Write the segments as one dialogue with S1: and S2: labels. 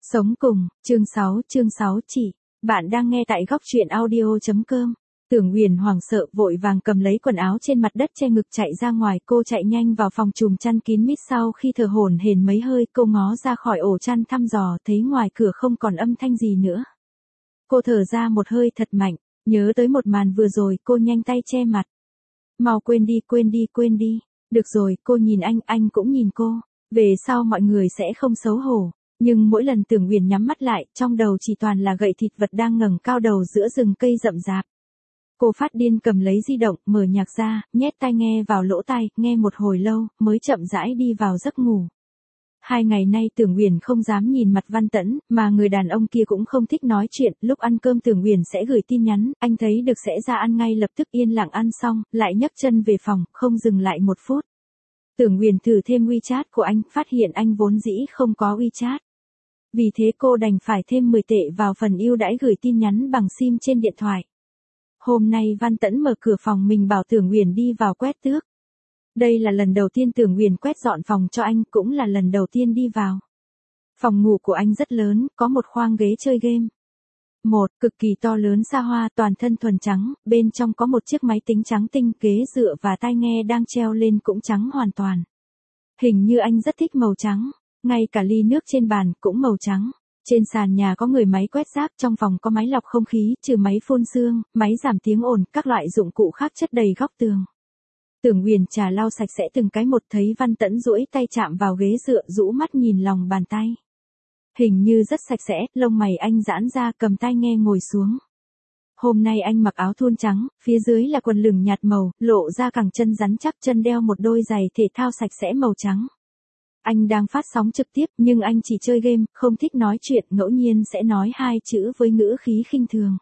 S1: Sống cùng, chương 6 chị. Bạn đang nghe tại góc truyện audio.com. Tưởng Huyền hoảng sợ vội vàng cầm lấy quần áo trên mặt đất che ngực chạy ra ngoài. Cô chạy nhanh vào phòng trùm chăn kín mít, sau khi thở hổn hển mấy hơi cô ngó ra khỏi ổ chăn thăm dò thấy ngoài cửa không còn âm thanh gì nữa. Cô thở ra một hơi thật mạnh, nhớ tới một màn vừa rồi cô nhanh tay che mặt. Mau quên đi. Được rồi, cô nhìn anh cũng nhìn cô. Về sau mọi người sẽ không xấu hổ. Nhưng mỗi lần Tưởng Huyền nhắm mắt lại, trong đầu chỉ toàn là gậy thịt vật đang ngẩng cao đầu giữa rừng cây rậm rạp. Cô phát điên cầm lấy di động, mở nhạc ra, nhét tai nghe vào lỗ tai, nghe một hồi lâu, mới chậm rãi đi vào giấc ngủ. 2 ngày nay Tưởng Huyền không dám nhìn mặt Văn Tẫn, mà người đàn ông kia cũng không thích nói chuyện, lúc ăn cơm Tưởng Huyền sẽ gửi tin nhắn, anh thấy được sẽ ra ăn ngay lập tức, yên lặng ăn xong, lại nhấc chân về phòng, không dừng lại một phút. Tưởng Huyền thử thêm WeChat của anh, phát hiện anh vốn dĩ không có WeChat. Vì thế cô đành phải thêm 10 tệ vào phần ưu đãi gửi tin nhắn bằng SIM trên điện thoại. Hôm nay Văn Tẫn mở cửa phòng mình bảo Tưởng Huyền đi vào quét tước. Đây là lần đầu tiên Tưởng Huyền quét dọn phòng cho anh, cũng là lần đầu tiên đi vào. Phòng ngủ của anh rất lớn, có một khoang ghế chơi game. Cực kỳ to lớn xa hoa, toàn thân thuần trắng, bên trong có một chiếc máy tính trắng tinh, ghế dựa và tai nghe đang treo lên cũng trắng hoàn toàn. Hình như anh rất thích màu trắng. Ngay cả ly nước trên bàn cũng màu trắng. Trên sàn nhà có người máy quét rác, trong phòng có máy lọc không khí, trừ máy phun sương, máy giảm tiếng ồn, các loại dụng cụ khác chất đầy góc tường. Tưởng Huyền trà lau sạch sẽ từng cái một, thấy Văn Tẫn duỗi tay chạm vào ghế dựa, rũ mắt nhìn lòng bàn tay. Hình như rất sạch sẽ, lông mày anh giãn ra, cầm tai nghe ngồi xuống. Hôm nay anh mặc áo thun trắng, phía dưới là quần lửng nhạt màu, lộ ra cẳng chân rắn chắc, chân đeo một đôi giày thể thao sạch sẽ màu trắng. Anh đang phát sóng trực tiếp, nhưng anh chỉ chơi game, không thích nói chuyện, ngẫu nhiên sẽ nói 2 chữ với ngữ khí khinh thường.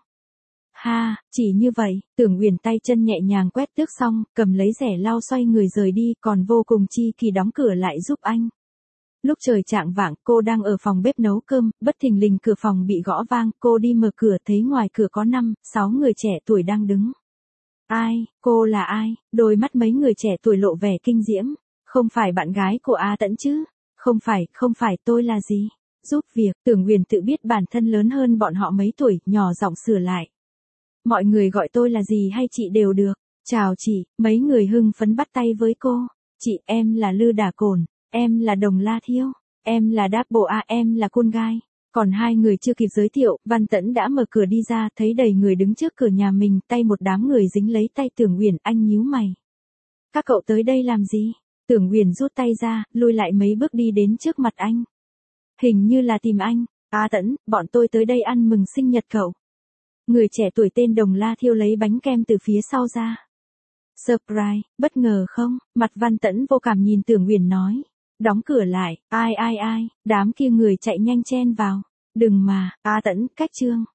S1: Ha, chỉ như vậy. Tưởng Huyền tay chân nhẹ nhàng quét tước xong, cầm lấy rẻ lau xoay người rời đi, còn vô cùng chi kỳ đóng cửa lại giúp anh. Lúc trời chạng vạng, cô đang ở phòng bếp nấu cơm, bất thình lình cửa phòng bị gõ vang, cô đi mở cửa thấy ngoài cửa có 5-6 người trẻ tuổi đang đứng. Ai, cô là ai? Đôi mắt mấy người trẻ tuổi lộ vẻ kinh diễm. Không phải bạn gái của A Tẫn chứ? Không phải, tôi là gì? Giúp việc. Tưởng Huyền tự biết bản thân lớn hơn bọn họ mấy tuổi, nhỏ giọng sửa lại. Mọi người gọi tôi là gì hay chị đều được. Chào chị, mấy người hưng phấn bắt tay với cô. Chị, em là Lư Đà Cồn, em là Đồng La Thiêu, em là Đáp Bộ A, em là Côn Gai. Còn 2 người chưa kịp giới thiệu, Văn Tẫn đã mở cửa đi ra, thấy đầy người đứng trước cửa nhà mình, tay một đám người dính lấy tay Tưởng Huyền, anh nhíu mày. Các cậu tới đây làm gì? Tưởng Huyền rút tay ra, lùi lại mấy bước đi đến trước mặt anh. Hình như là tìm anh. A Tẫn, bọn tôi tới đây ăn mừng sinh nhật cậu. Người trẻ tuổi tên Đồng La Thiêu lấy bánh kem từ phía sau ra. Surprise, bất ngờ không? Mặt Văn Tẫn vô cảm nhìn Tưởng Huyền nói. Đóng cửa lại, ai, đám kia người chạy nhanh chen vào. Đừng mà, A Tẫn, cách trương.